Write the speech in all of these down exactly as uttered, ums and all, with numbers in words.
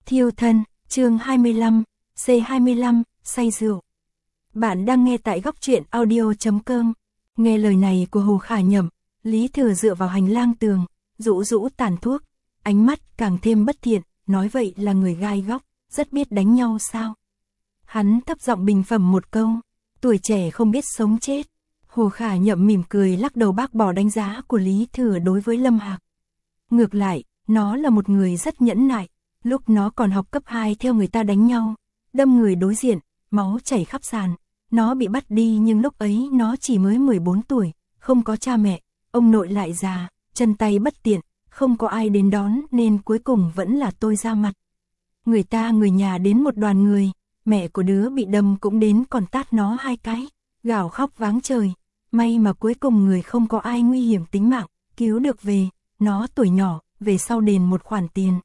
Thiêu thân, chương hai mươi lăm, C hai mươi lăm, say rượu. Bạn đang nghe tại góc truyện audio chấm com. Nghe lời này của Hồ Khả Nhậm, Lý Thừa dựa vào hành lang tường, rũ rũ tàn thuốc, ánh mắt càng thêm bất thiện, nói vậy là người gai góc, rất biết đánh nhau sao? Hắn thấp giọng bình phẩm một câu, tuổi trẻ không biết sống chết. Hồ Khả Nhậm mỉm cười lắc đầu bác bỏ đánh giá của Lý Thừa đối với Lâm Hạc. Ngược lại, nó là một người rất nhẫn nại, lúc nó còn học cấp hai theo người ta đánh nhau, đâm người đối diện, máu chảy khắp sàn. Nó bị bắt đi nhưng lúc ấy nó chỉ mới mười bốn tuổi, không có cha mẹ, ông nội lại già, chân tay bất tiện, không có ai đến đón nên cuối cùng vẫn là tôi ra mặt. Người ta người nhà đến một đoàn người, mẹ của đứa bị đâm cũng đến còn tát nó hai cái, gào khóc váng trời. May mà cuối cùng người không có ai nguy hiểm tính mạng, cứu được về, nó tuổi nhỏ, về sau đền một khoản tiền.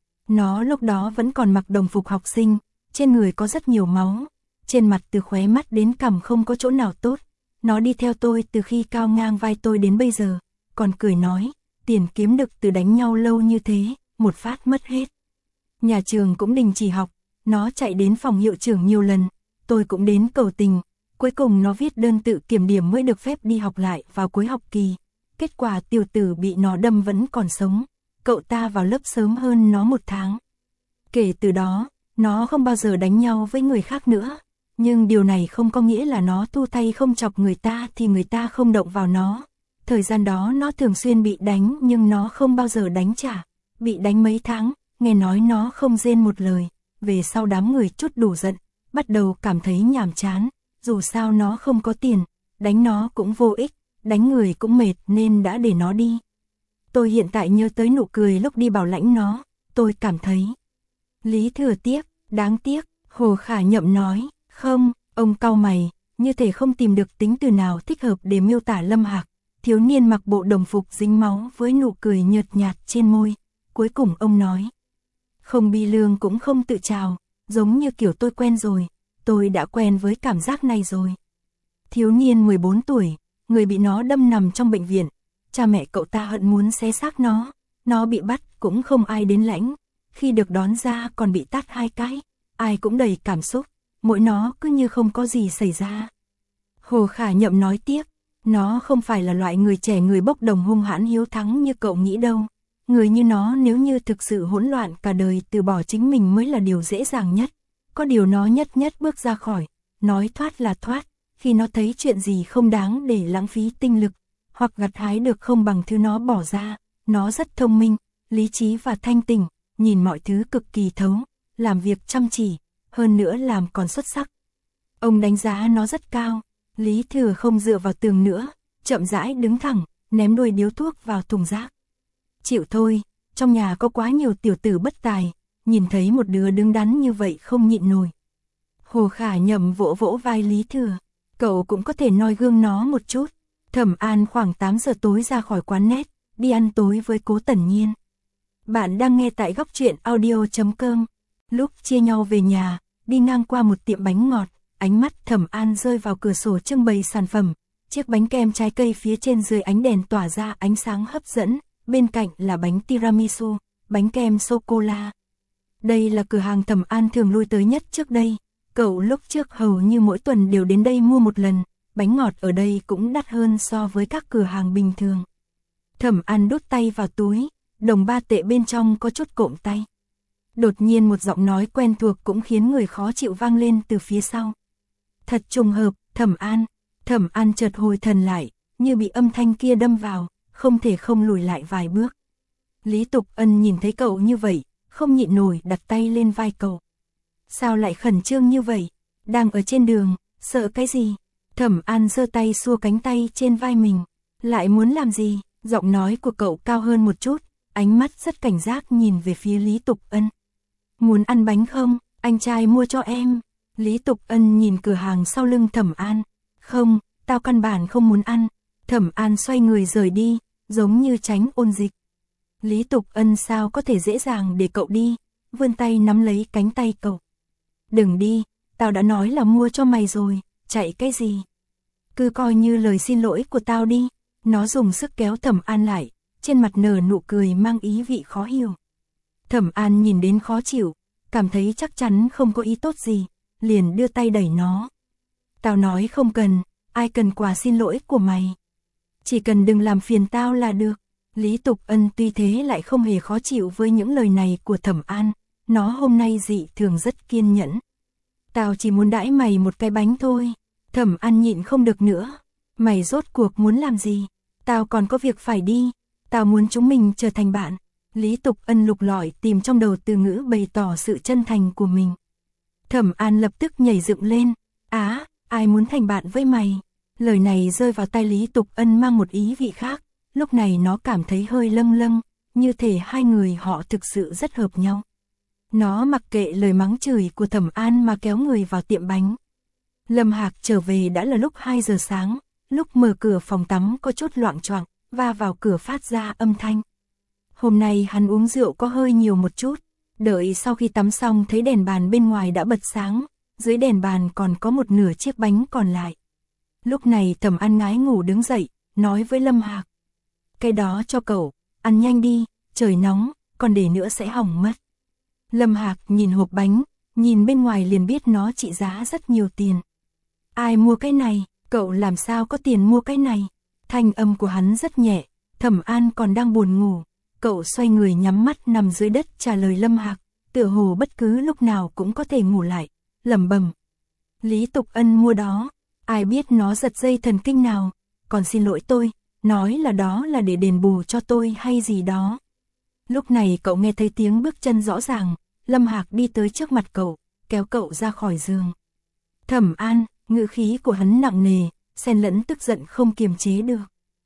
Nó lúc đó vẫn còn mặc đồng phục học sinh, trên người có rất nhiều máu, trên mặt từ khóe mắt đến cằm không có chỗ nào tốt. Nó đi theo tôi từ khi cao ngang vai tôi đến bây giờ, còn cười nói, tiền kiếm được từ đánh nhau lâu như thế, một phát mất hết. Nhà trường cũng đình chỉ học, nó chạy đến phòng hiệu trưởng nhiều lần, tôi cũng đến cầu tình. Cuối cùng nó viết đơn tự kiểm điểm mới được phép đi học lại vào cuối học kỳ. Kết quả tiểu tử bị nó đâm vẫn còn sống. Cậu ta vào lớp sớm hơn nó một tháng. Kể từ đó, nó không bao giờ đánh nhau với người khác nữa. Nhưng điều này không có nghĩa là nó thu tay không chọc người ta thì người ta không động vào nó. Thời gian đó nó thường xuyên bị đánh nhưng nó không bao giờ đánh trả. Bị đánh mấy tháng, nghe nói nó không rên một lời. Về sau đám người chút đủ giận, bắt đầu cảm thấy nhàm chán. Dù sao nó không có tiền, đánh nó cũng vô ích, đánh người cũng mệt nên đã để nó đi. Tôi hiện tại nhớ tới nụ cười lúc đi bảo lãnh nó, tôi cảm thấy. Lý Thừa tiếc, đáng tiếc, Hồ Khả Nhậm nói, không, ông cau mày, như thể không tìm được tính từ nào thích hợp để miêu tả Lâm Hạc. Thiếu niên mặc bộ đồng phục dính máu với nụ cười nhợt nhạt trên môi. Cuối cùng ông nói, không bi lương cũng không tự trào, giống như kiểu tôi quen rồi. Tôi đã quen với cảm giác này rồi. Thiếu niên mười bốn tuổi, người bị nó đâm nằm trong bệnh viện. Cha mẹ cậu ta hận muốn xé xác nó. Nó bị bắt cũng không ai đến lãnh. Khi được đón ra còn bị tát hai cái. Ai cũng đầy cảm xúc. Mỗi nó cứ như không có gì xảy ra. Hồ Khả Nhậm nói tiếp. Nó không phải là loại người trẻ người bốc đồng hung hãn hiếu thắng như cậu nghĩ đâu. Người như nó nếu như thực sự hỗn loạn cả đời từ bỏ chính mình mới là điều dễ dàng nhất. Có điều nó nhất nhất bước ra khỏi, nói thoát là thoát, khi nó thấy chuyện gì không đáng để lãng phí tinh lực, hoặc gặt hái được không bằng thứ nó bỏ ra, nó rất thông minh, lý trí và thanh tỉnh, nhìn mọi thứ cực kỳ thấu, làm việc chăm chỉ, hơn nữa làm còn xuất sắc. Ông đánh giá nó rất cao, Lý Thừa không dựa vào tường nữa, chậm rãi đứng thẳng, ném đuôi điếu thuốc vào thùng rác. Chịu thôi, trong nhà có quá nhiều tiểu tử bất tài. Nhìn thấy một đứa đứng đắn như vậy không nhịn nổi. Hồ Khả Nhậm vỗ vỗ vai Lý Thừa. Cậu cũng có thể noi gương nó một chút. Thẩm An khoảng tám giờ tối ra khỏi quán net, đi ăn tối với Cố Tẩn Nhiên. Bạn đang nghe tại góc truyện audio chấm com. Lúc chia nhau về nhà, đi ngang qua một tiệm bánh ngọt, ánh mắt Thẩm An rơi vào cửa sổ trưng bày sản phẩm. Chiếc bánh kem trái cây phía trên dưới ánh đèn tỏa ra ánh sáng hấp dẫn, bên cạnh là bánh tiramisu, bánh kem sô-cô-la. Đây là cửa hàng Thẩm An thường lui tới nhất trước đây. Cậu lúc trước hầu như mỗi tuần đều đến đây mua một lần. Bánh ngọt ở đây cũng đắt hơn so với các cửa hàng bình thường. Thẩm An đút tay vào túi, đồng ba tệ bên trong có chút cộm tay. Đột nhiên một giọng nói quen thuộc cũng khiến người khó chịu vang lên từ phía sau. Thật trùng hợp, Thẩm An. Thẩm An chợt hồi thần lại, như bị âm thanh kia đâm vào, không thể không lùi lại vài bước. Lý Tục Ân nhìn thấy cậu như vậy, không nhịn nổi đặt tay lên vai cậu. Sao lại khẩn trương như vậy? Đang ở trên đường, sợ cái gì? Thẩm An giơ tay xua cánh tay trên vai mình. Lại muốn làm gì? Giọng nói của cậu cao hơn một chút, ánh mắt rất cảnh giác nhìn về phía Lý Tục Ân. Muốn ăn bánh không? Anh trai mua cho em. Lý Tục Ân nhìn cửa hàng sau lưng Thẩm An. Không, tao căn bản không muốn ăn. Thẩm An xoay người rời đi, giống như tránh ôn dịch. Lý Tục Ân sao có thể dễ dàng để cậu đi, vươn tay nắm lấy cánh tay cậu. Đừng đi, tao đã nói là mua cho mày rồi, chạy cái gì? Cứ coi như lời xin lỗi của tao đi. Nó dùng sức kéo Thẩm An lại, trên mặt nở nụ cười mang ý vị khó hiểu. Thẩm An nhìn đến khó chịu, cảm thấy chắc chắn không có ý tốt gì, liền đưa tay đẩy nó. Tao nói không cần, ai cần quà xin lỗi của mày. Chỉ cần đừng làm phiền tao là được. Lý Tục Ân tuy thế lại không hề khó chịu với những lời này của Thẩm An, nó hôm nay dị thường rất kiên nhẫn. Tao chỉ muốn đãi mày một cái bánh thôi. Thẩm An nhịn không được nữa. Mày rốt cuộc muốn làm gì? Tao còn có việc phải đi. Tao muốn chúng mình trở thành bạn. Lý Tục Ân lục lọi tìm trong đầu từ ngữ bày tỏ sự chân thành của mình. Thẩm An lập tức nhảy dựng lên. Á, ai muốn thành bạn với mày? Lời này rơi vào tai Lý Tục Ân mang một ý vị khác. Lúc này nó cảm thấy hơi lâng lâng, như thể hai người họ thực sự rất hợp nhau. Nó mặc kệ lời mắng chửi của Thẩm An mà kéo người vào tiệm bánh. Lâm Hạc trở về đã là lúc hai giờ sáng, lúc mở cửa phòng tắm có chút loạng choạng, va vào cửa phát ra âm thanh. Hôm nay hắn uống rượu có hơi nhiều một chút, đợi sau khi tắm xong thấy đèn bàn bên ngoài đã bật sáng, dưới đèn bàn còn có một nửa chiếc bánh còn lại. Lúc này Thẩm An ngái ngủ đứng dậy, nói với Lâm Hạc. Cái đó cho cậu, ăn nhanh đi, trời nóng, còn để nữa sẽ hỏng mất. Lâm Hạc nhìn hộp bánh, nhìn bên ngoài liền biết nó trị giá rất nhiều tiền. Ai mua cái này, cậu làm sao có tiền mua cái này? Thanh âm của hắn rất nhẹ, Thẩm An còn đang buồn ngủ. Cậu xoay người nhắm mắt nằm dưới đất trả lời Lâm Hạc, tựa hồ bất cứ lúc nào cũng có thể ngủ lại, lẩm bẩm. Lý Tục Ân mua đó, ai biết nó giật dây thần kinh nào, còn xin lỗi tôi, nói là đó là để đền bù cho tôi hay gì đó. Lúc này cậu nghe thấy tiếng bước chân rõ ràng, Lâm Hạc đi tới trước mặt cậu, kéo cậu ra khỏi giường. Thẩm An, ngữ khí của hắn nặng nề, xen lẫn tức giận không kiềm chế được.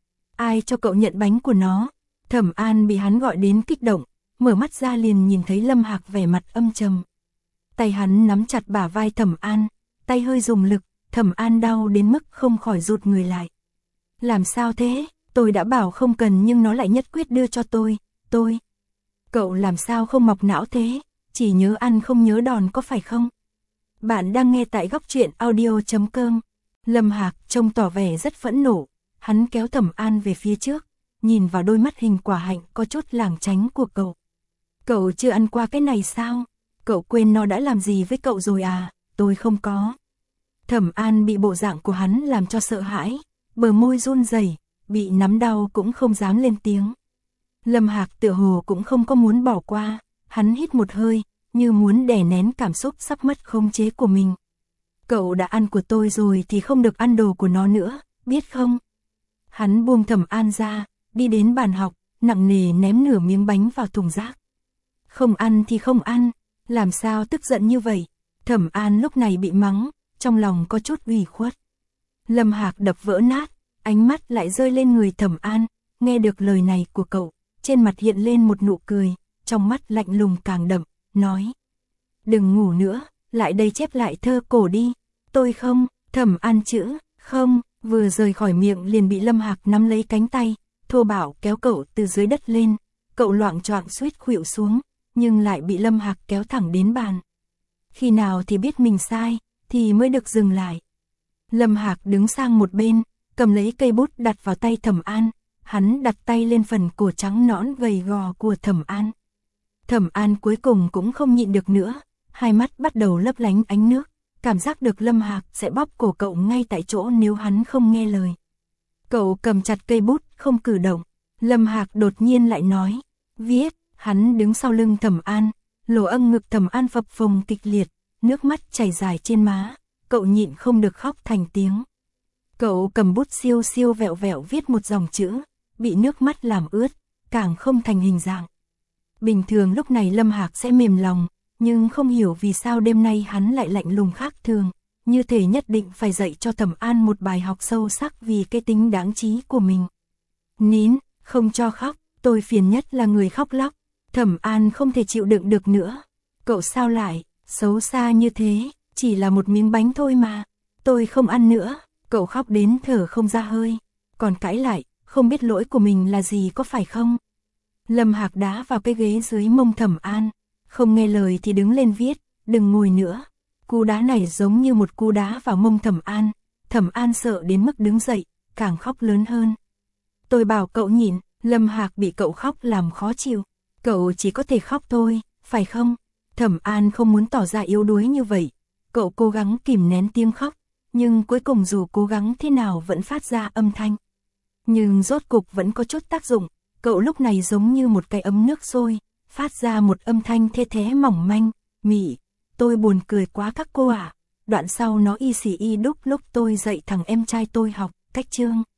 Ai cho cậu nhận bánh của nó? Thẩm An bị hắn gọi đến kích động, mở mắt ra liền nhìn thấy Lâm Hạc vẻ mặt âm trầm. Tay hắn nắm chặt bả vai Thẩm An, tay hơi dùng lực, Thẩm An đau đến mức không khỏi rụt người lại. Làm sao thế? Tôi đã bảo không cần nhưng nó lại nhất quyết đưa cho tôi, tôi. Cậu làm sao không mọc não thế? Chỉ nhớ ăn không nhớ đòn có phải không? Bạn đang nghe tại góc truyện audio chấm com. Lâm Hạc trông tỏ vẻ rất phẫn nộ, hắn kéo Thẩm An về phía trước, nhìn vào đôi mắt hình quả hạnh có chút lảng tránh của cậu. Cậu chưa ăn qua cái này sao? Cậu quên nó đã làm gì với cậu rồi à? Tôi không có. Thẩm An bị bộ dạng của hắn làm cho sợ hãi, bờ môi run rẩy, bị nắm đau cũng không dám lên tiếng. Lâm Hạc tựa hồ cũng không có muốn bỏ qua, hắn hít một hơi, như muốn đè nén cảm xúc sắp mất khống chế của mình. Cậu đã ăn của tôi rồi thì không được ăn đồ của nó nữa, biết không? Hắn buông Thẩm An ra, đi đến bàn học, nặng nề ném nửa miếng bánh vào thùng rác. Không ăn thì không ăn, làm sao tức giận như vậy? Thẩm An lúc này bị mắng, trong lòng có chút ủy khuất. Lâm Hạc đập vỡ nát, ánh mắt lại rơi lên người Thẩm An, nghe được lời này của cậu, trên mặt hiện lên một nụ cười, trong mắt lạnh lùng càng đậm, nói. Đừng ngủ nữa, lại đây chép lại thơ cổ đi. Tôi không, Thẩm An chữ, không, vừa rời khỏi miệng liền bị Lâm Hạc nắm lấy cánh tay, thô bạo kéo cậu từ dưới đất lên, cậu loạng choạng suýt khuỵu xuống, nhưng lại bị Lâm Hạc kéo thẳng đến bàn. Khi nào thì biết mình sai, thì mới được dừng lại. Lâm Hạc đứng sang một bên, cầm lấy cây bút đặt vào tay Thẩm An, hắn đặt tay lên phần cổ trắng nõn gầy gò của Thẩm An. Thẩm An cuối cùng cũng không nhịn được nữa, hai mắt bắt đầu lấp lánh ánh nước, cảm giác được Lâm Hạc sẽ bóp cổ cậu ngay tại chỗ nếu hắn không nghe lời. Cậu cầm chặt cây bút, không cử động. Lâm Hạc đột nhiên lại nói, viết, hắn đứng sau lưng Thẩm An, lỗ âm ngực Thẩm An phập phồng kịch liệt, nước mắt chảy dài trên má, cậu nhịn không được khóc thành tiếng. Cậu cầm bút siêu siêu vẹo vẹo viết một dòng chữ, bị nước mắt làm ướt, càng không thành hình dạng. Bình thường lúc này Lâm Hạc sẽ mềm lòng, nhưng không hiểu vì sao đêm nay hắn lại lạnh lùng khác thường, như thể nhất định phải dạy cho Thẩm An một bài học sâu sắc vì cái tính đáng trí của mình. Nín, không cho khóc, tôi phiền nhất là người khóc lóc. Thẩm An không thể chịu đựng được nữa. Cậu sao lại, xấu xa như thế, chỉ là một miếng bánh thôi mà. Tôi không ăn nữa, cậu khóc đến thở không ra hơi, còn cãi lại, không biết lỗi của mình là gì có phải không? Lâm Hạc đá vào cái ghế dưới mông Thẩm An, không nghe lời thì đứng lên viết, đừng ngồi nữa. Cú đá này giống như một cú đá vào mông Thẩm An, Thẩm An sợ đến mức đứng dậy, càng khóc lớn hơn. Tôi bảo cậu nhịn, Lâm Hạc bị cậu khóc làm khó chịu, cậu chỉ có thể khóc thôi, phải không? Thẩm An không muốn tỏ ra yếu đuối như vậy, cậu cố gắng kìm nén tiếng khóc, nhưng cuối cùng dù cố gắng thế nào vẫn phát ra âm thanh. Nhưng rốt cục vẫn có chút tác dụng, cậu lúc này giống như một cái ấm nước sôi, phát ra một âm thanh thê thế mỏng manh, mị, tôi buồn cười quá các cô ạ. Đoạn sau nó y xì y đúc lúc tôi dạy thằng em trai tôi học, cách chương.